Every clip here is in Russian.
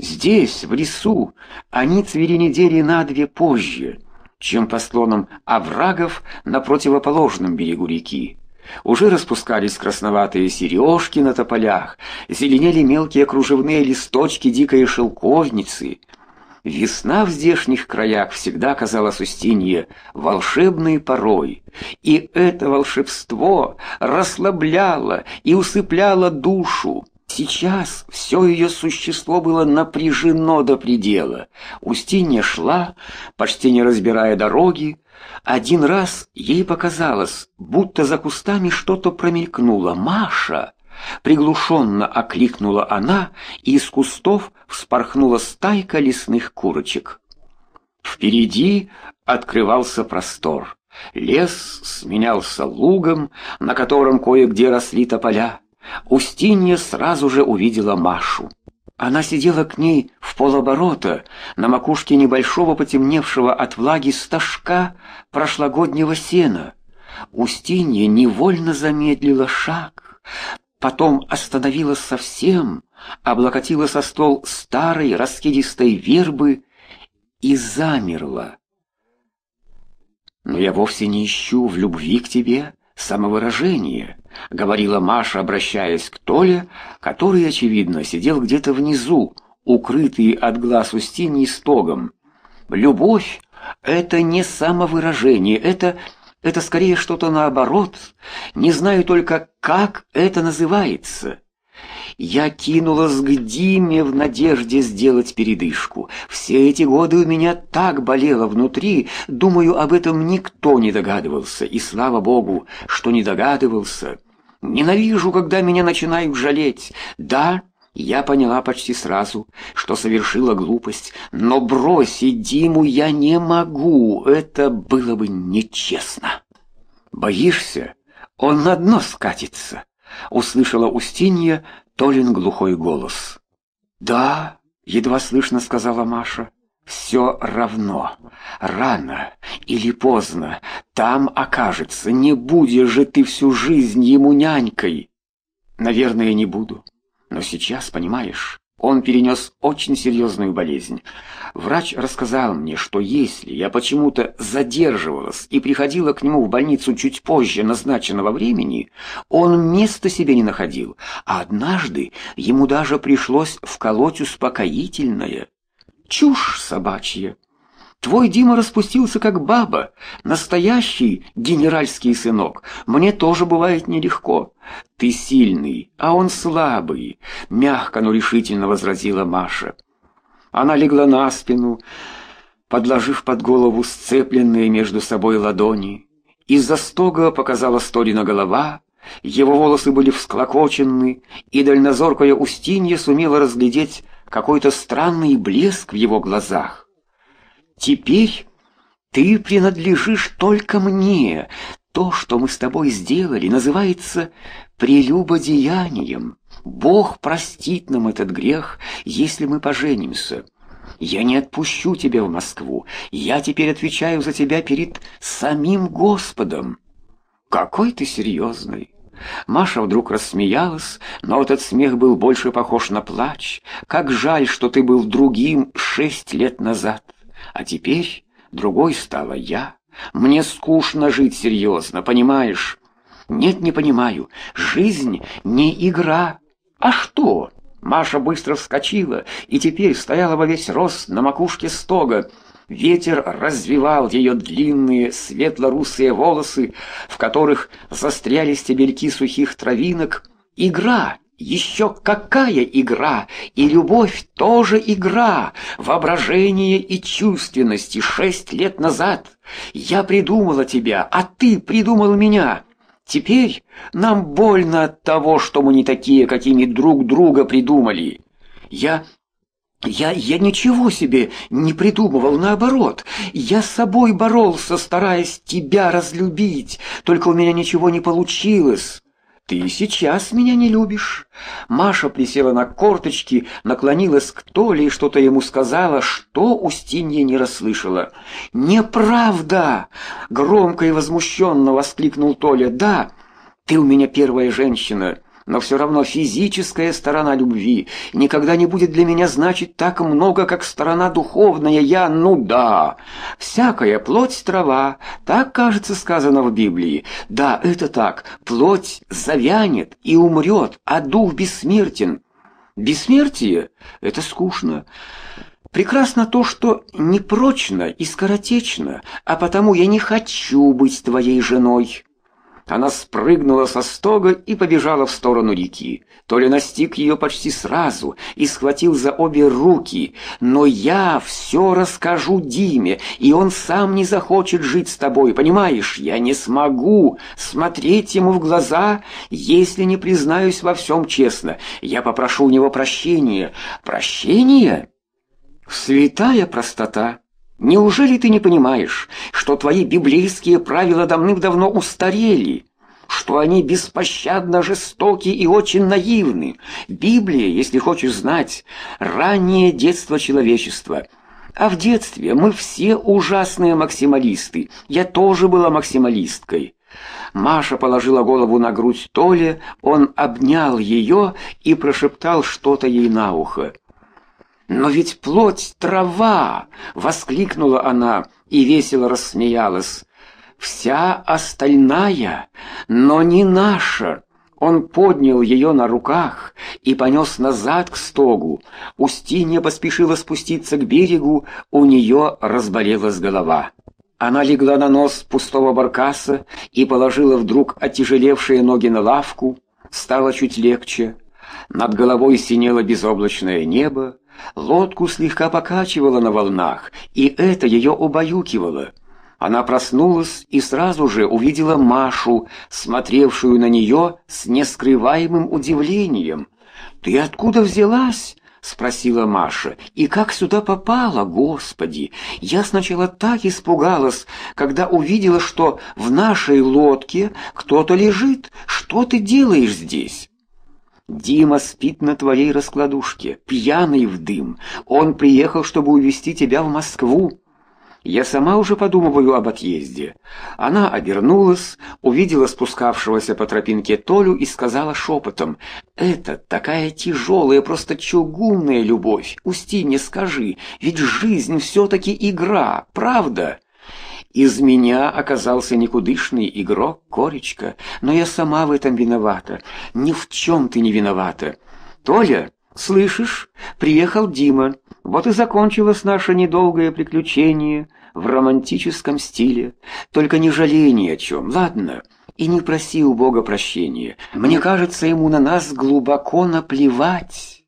Здесь, в лесу, они цвели недели на две позже, чем по склонам оврагов на противоположном берегу реки. Уже распускались красноватые сережки на тополях, зеленели мелкие кружевные листочки дикой шелковницы. Весна в здешних краях всегда казалась Устинье волшебной порой, и это волшебство расслабляло и усыпляло душу. Сейчас все ее существо было напряжено до предела. Устинья шла, почти не разбирая дороги. Один раз ей показалось, будто за кустами что-то промелькнуло. «Маша!» Приглушенно окликнула она, и из кустов вспорхнула стайка лесных курочек. Впереди открывался простор. Лес сменялся лугом, на котором кое-где росли тополя. Устинья сразу же увидела Машу. Она сидела к ней в полоборота на макушке небольшого потемневшего от влаги стажка прошлогоднего сена. Устинья невольно замедлила шаг, потом остановилась совсем, облокотилась о ствол старой раскидистой вербы и замерла. «Но я вовсе не ищу в любви к тебе самовыражение», — говорила Маша, обращаясь к Толе, который, очевидно, сидел где-то внизу, укрытый от глаз Устиньи стогом. «Любовь — это не самовыражение, это скорее что-то наоборот. Не знаю только, как это называется». Я кинулась к Диме в надежде сделать передышку. Все эти годы у меня так болело внутри, думаю, об этом никто не догадывался, и слава богу, что не догадывался. Ненавижу, когда меня начинают жалеть. Да, я поняла почти сразу, что совершила глупость, но бросить Диму я не могу, это было бы нечестно. «Боишься? Он на дно скатится», — услышала Устинья Толин глухой голос. «Да», — едва слышно сказала Маша, — «все равно, рано или поздно там окажется, не будешь же ты всю жизнь ему нянькой». «Наверное, не буду, но сейчас, понимаешь, он перенес очень серьезную болезнь. Врач рассказал мне, что если я почему-то задерживалась и приходила к нему в больницу чуть позже назначенного времени, он места себе не находил, а однажды ему даже пришлось вколоть успокоительное. Чушь собачья. Твой Дима распустился как баба, настоящий генеральский сынок. Мне тоже бывает нелегко. Ты сильный, а он слабый, мягко, но решительно возразила Маша. Она легла на спину, подложив под голову сцепленные между собой ладони. Из-за стога показалась Толина голова, его волосы были всклокочены, и дальнозоркая Устинья сумела разглядеть какой-то странный блеск в его глазах. «Теперь ты принадлежишь только мне. То, что мы с тобой сделали, называется прелюбодеянием. Бог простит нам этот грех, если мы поженимся. Я не отпущу тебя в Москву. Я теперь отвечаю за тебя перед самим Господом». «Какой ты серьезный!» Маша вдруг рассмеялась, но этот смех был больше похож на плач. «Как жаль, что ты был другим 6 лет назад. А теперь другой стала я. Мне скучно жить серьезно, понимаешь?» «Нет, не понимаю. Жизнь не игра». «А что?» Маша быстро вскочила и теперь стояла во весь рост на макушке стога. Ветер развивал ее длинные светло-русые волосы, в которых застряли стебельки сухих травинок. «Игра! Еще какая игра! И любовь тоже игра! Воображение и чувственности 6 лет назад! Я придумала тебя, а ты придумал меня! Теперь нам больно от того, что мы не такие, какими друг друга придумали! Я ничего себе не придумывал, наоборот. Я с собой боролся, стараясь тебя разлюбить, только у меня ничего не получилось. Ты и сейчас меня не любишь». Маша присела на корточки, наклонилась к Толе и что-то ему сказала, что Устинья не расслышала. «Неправда!» — громко и возмущенно воскликнул Толя. «Да, ты у меня первая женщина, Но все равно физическая сторона любви никогда не будет для меня значить так много, как сторона духовная. Ну да, всякая плоть трава, так, кажется, сказано в Библии. Да, это так, плоть завянет и умрет, а дух бессмертен. Бессмертие — это скучно. Прекрасно то, что непрочно и скоротечно, а потому я не хочу быть твоей женой. Она спрыгнула со стога и побежала в сторону реки. Толя настиг ее почти сразу и схватил за обе руки. «Но я все расскажу Диме, и он сам не захочет жить с тобой, понимаешь? Я не смогу смотреть ему в глаза, если не признаюсь во всем честно. Я попрошу у него прощения». «Прощения? Святая простота! Неужели ты не понимаешь, что твои библейские правила давным-давно устарели, что они беспощадно жестоки и очень наивны? Библия, если хочешь знать, раннее детство человечества. А в детстве мы все ужасные максималисты. Я тоже была максималисткой». Маша положила голову на грудь Толе, он обнял ее и прошептал что-то ей на ухо. «Но ведь плоть трава!» — воскликнула она и весело рассмеялась. «Вся остальная, но не наша!» Он поднял ее на руках и понес назад к стогу. Устинья поспешила спуститься к берегу, у нее разболелась голова. Она легла на нос пустого баркаса и положила вдруг оттяжелевшие ноги на лавку. Стало чуть легче. Над головой синело безоблачное небо. Лодку слегка покачивало на волнах, и это ее убаюкивало. Она проснулась и сразу же увидела Машу, смотревшую на нее с нескрываемым удивлением. «Ты откуда взялась?» — спросила Маша. «И как сюда попала, Господи? Я сначала так испугалась, когда увидела, что в нашей лодке кто-то лежит. Что ты делаешь здесь?» «Дима спит на твоей раскладушке, пьяный в дым. Он приехал, чтобы увезти тебя в Москву. Я сама уже подумываю об отъезде». Она обернулась, увидела спускавшегося по тропинке Толю и сказала шепотом: «Это такая тяжелая, просто чугунная любовь. Устинья, скажи, ведь жизнь все-таки игра, правда?» «Из меня оказался никудышный игрок, Коречка, но я сама в этом виновата. Ни в чем ты не виновата. Толя, слышишь, приехал Дима. Вот и закончилось наше недолгое приключение в романтическом стиле. Только не жалей ни о чем, ладно? И не проси у Бога прощения. Мне кажется, ему на нас глубоко наплевать».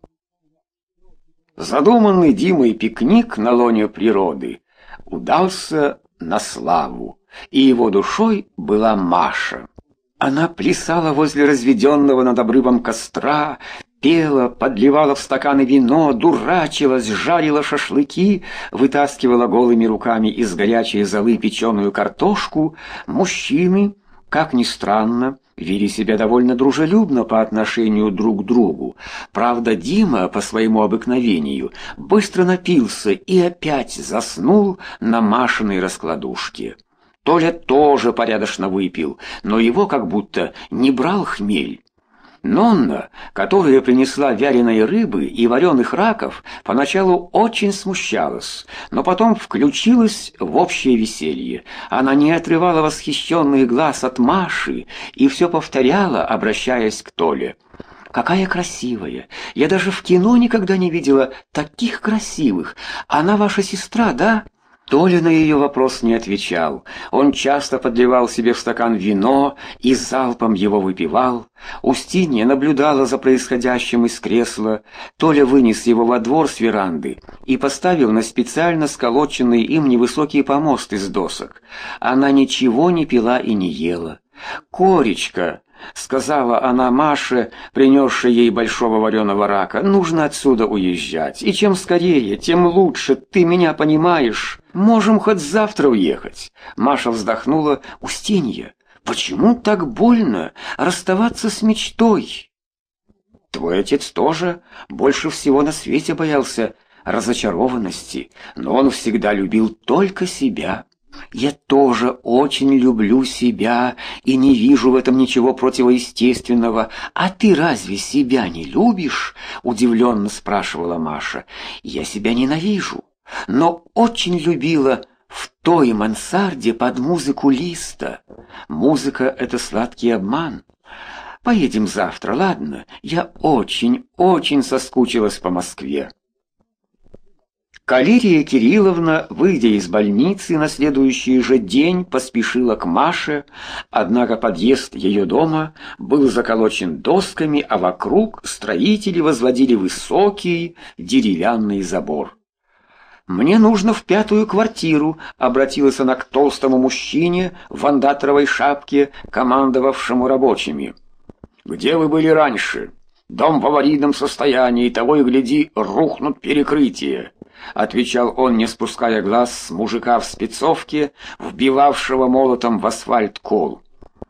Задуманный Димой пикник на лоне природы удался на славу, и его душой была Маша. Она плясала возле разведенного над обрывом костра, пела, подливала в стаканы вино, дурачилась, жарила шашлыки, вытаскивала голыми руками из горячей золы печеную картошку. Мужчины, как ни странно, вели себя довольно дружелюбно по отношению друг к другу. Правда, Дима, по своему обыкновению, быстро напился и опять заснул на Машиной раскладушке. Толя тоже порядочно выпил, но его как будто не брал хмель. Нонна, которая принесла вяленой рыбы и вареных раков, поначалу очень смущалась, но потом включилась в общее веселье. Она не отрывала восхищенных глаз от Маши и все повторяла, обращаясь к Толе: «Какая красивая! Я даже в кино никогда не видела таких красивых. Она ваша сестра, да?» Толя на ее вопрос не отвечал. Он часто подливал себе в стакан вино и залпом его выпивал. Устинья наблюдала за происходящим из кресла. Толя вынес его во двор с веранды и поставил на специально сколоченный им невысокий помост из досок. Она ничего не пила и не ела. «Коречка», — сказала она Маше, принесшей ей большого вареного рака, — «нужно отсюда уезжать. И чем скорее, тем лучше, ты меня понимаешь. Можем хоть завтра уехать». Маша вздохнула. «Устинья, почему так больно расставаться с мечтой?» «Твой отец тоже больше всего на свете боялся разочарованности, но он всегда любил только себя». Я тоже очень люблю себя и не вижу в этом ничего противоестественного. А ты разве себя не любишь? Удивленно спрашивала Маша. Я себя ненавижу, но очень любила в той мансарде под музыку Листа. Музыка — это сладкий обман. Поедем завтра, ладно? Я очень соскучилась по Москве. Калерия Кирилловна, выйдя из больницы на следующий же день, поспешила к Маше, однако подъезд ее дома был заколочен досками, а вокруг строители возводили высокий деревянный забор. «Мне нужно в 5-ю квартиру», — обратилась она к толстому мужчине в вандатровой шапке, командовавшему рабочими. «Где вы были раньше? Дом в аварийном состоянии, того и гляди, рухнут перекрытия», — отвечал он, не спуская глаз с мужика в спецовке, вбивавшего молотом в асфальт кол.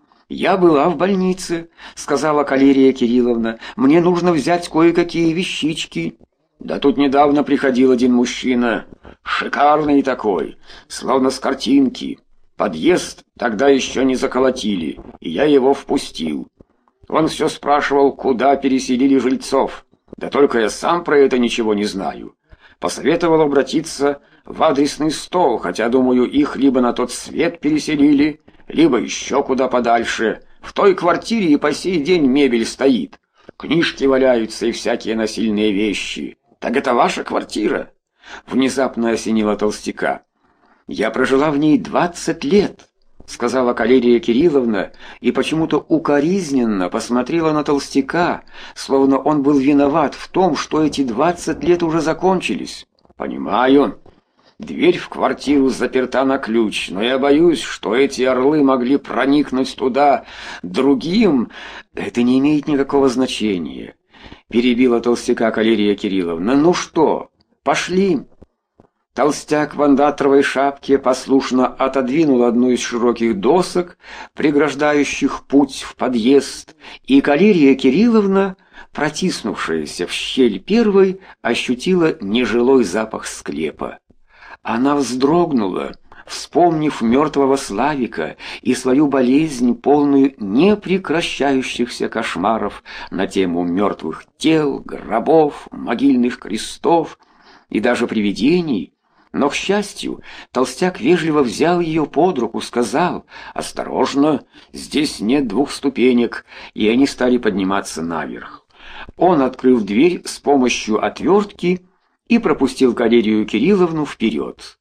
«Я была в больнице», — сказала Калерия Кирилловна. «Мне нужно взять кое-какие вещички». «Да тут недавно приходил один мужчина, шикарный такой, словно с картинки. Подъезд тогда еще не заколотили, и я его впустил. Он все спрашивал, куда переселили жильцов. Да только я сам про это ничего не знаю. Посоветовал обратиться в адресный стол, хотя, думаю, их либо на тот свет переселили, либо еще куда подальше. В той квартире и по сей день мебель стоит. Книжки валяются и всякие насильные вещи. Так это ваша квартира?» Внезапно осенила толстяка. «Я прожила в ней 20 лет», — сказала Калерия Кирилловна, и почему-то укоризненно посмотрела на толстяка, словно он был виноват в том, что эти 20 лет уже закончились. «Понимаю. Дверь в квартиру заперта на ключ, но я боюсь, что эти орлы могли проникнуть туда другим. Это не имеет никакого значения», — перебила толстяка Калерия Кирилловна. «Ну что, пошли». Толстяк в вандатровой шапке послушно отодвинул одну из широких досок, преграждающих путь в подъезд, и Калерия Кирилловна, протиснувшаяся в щель первой, ощутила нежилой запах склепа. Она вздрогнула, вспомнив мертвого Славика и свою болезнь, полную непрекращающихся кошмаров на тему мертвых тел, гробов, могильных крестов и даже привидений. Но, к счастью, толстяк вежливо взял ее под руку, сказал: «Осторожно, здесь нет 2 ступенек», и они стали подниматься наверх. Он открыл дверь с помощью отвертки и пропустил Калерию Кирилловну вперед.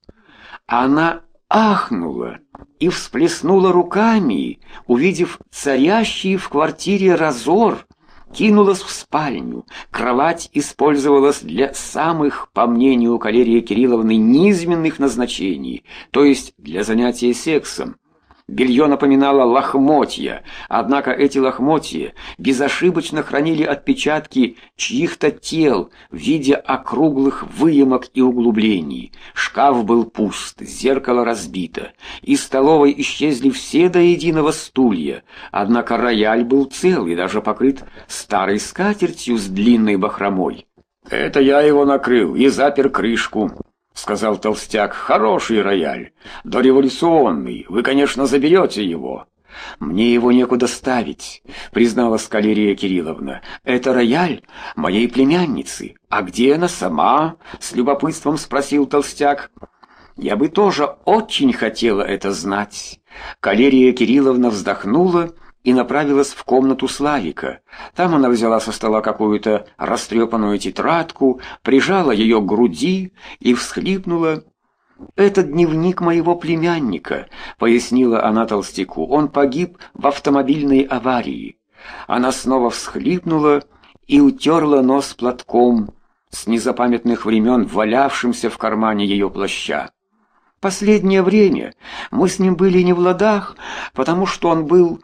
Она ахнула и всплеснула руками, увидев царящий в квартире разор, кинулась в спальню. Кровать использовалась для самых, по мнению Калерии Кирилловны, низменных назначений, то есть для занятия сексом. Белье напоминало лохмотья, однако эти лохмотья безошибочно хранили отпечатки чьих-то тел в виде округлых выемок и углублений. Шкаф был пуст, зеркало разбито. Из столовой исчезли все до единого стулья, однако рояль был цел и даже покрыт старой скатертью с длинной бахромой. «Это я его накрыл и запер крышку», — сказал толстяк. «Хороший рояль, дореволюционный. Вы, конечно, заберете его». «Мне его некуда ставить», — призналась Калерия Кирилловна. «Это рояль моей племянницы». «А где она сама?» — с любопытством спросил толстяк. «Я бы тоже очень хотела это знать». Калерия Кирилловна вздохнула и направилась в комнату Славика. Там она взяла со стола какую-то растрепанную тетрадку, прижала ее к груди и всхлипнула. «Это дневник моего племянника», — пояснила она толстяку. «Он погиб в автомобильной аварии». Она снова всхлипнула и утерла нос платком, с незапамятных времен валявшимся в кармане ее плаща. «Последнее время мы с ним были не в ладах, потому что он был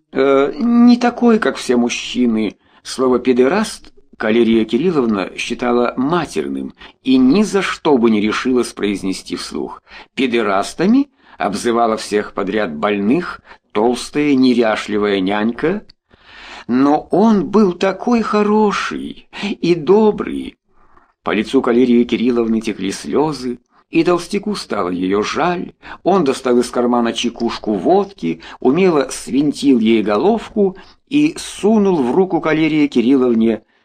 не такой, как все мужчины». Слово «педераст» Калерия Кирилловна считала матерным и ни за что бы не решилась произнести вслух. «Педерастами» обзывала всех подряд больных толстая неряшливая нянька. Но он был такой хороший и добрый. По лицу Калерии Кирилловны текли слезы, И толстяку стало ее жаль. Он достал из кармана чекушку водки, умело свинтил ей головку и сунул в руку Калерии Кирилловне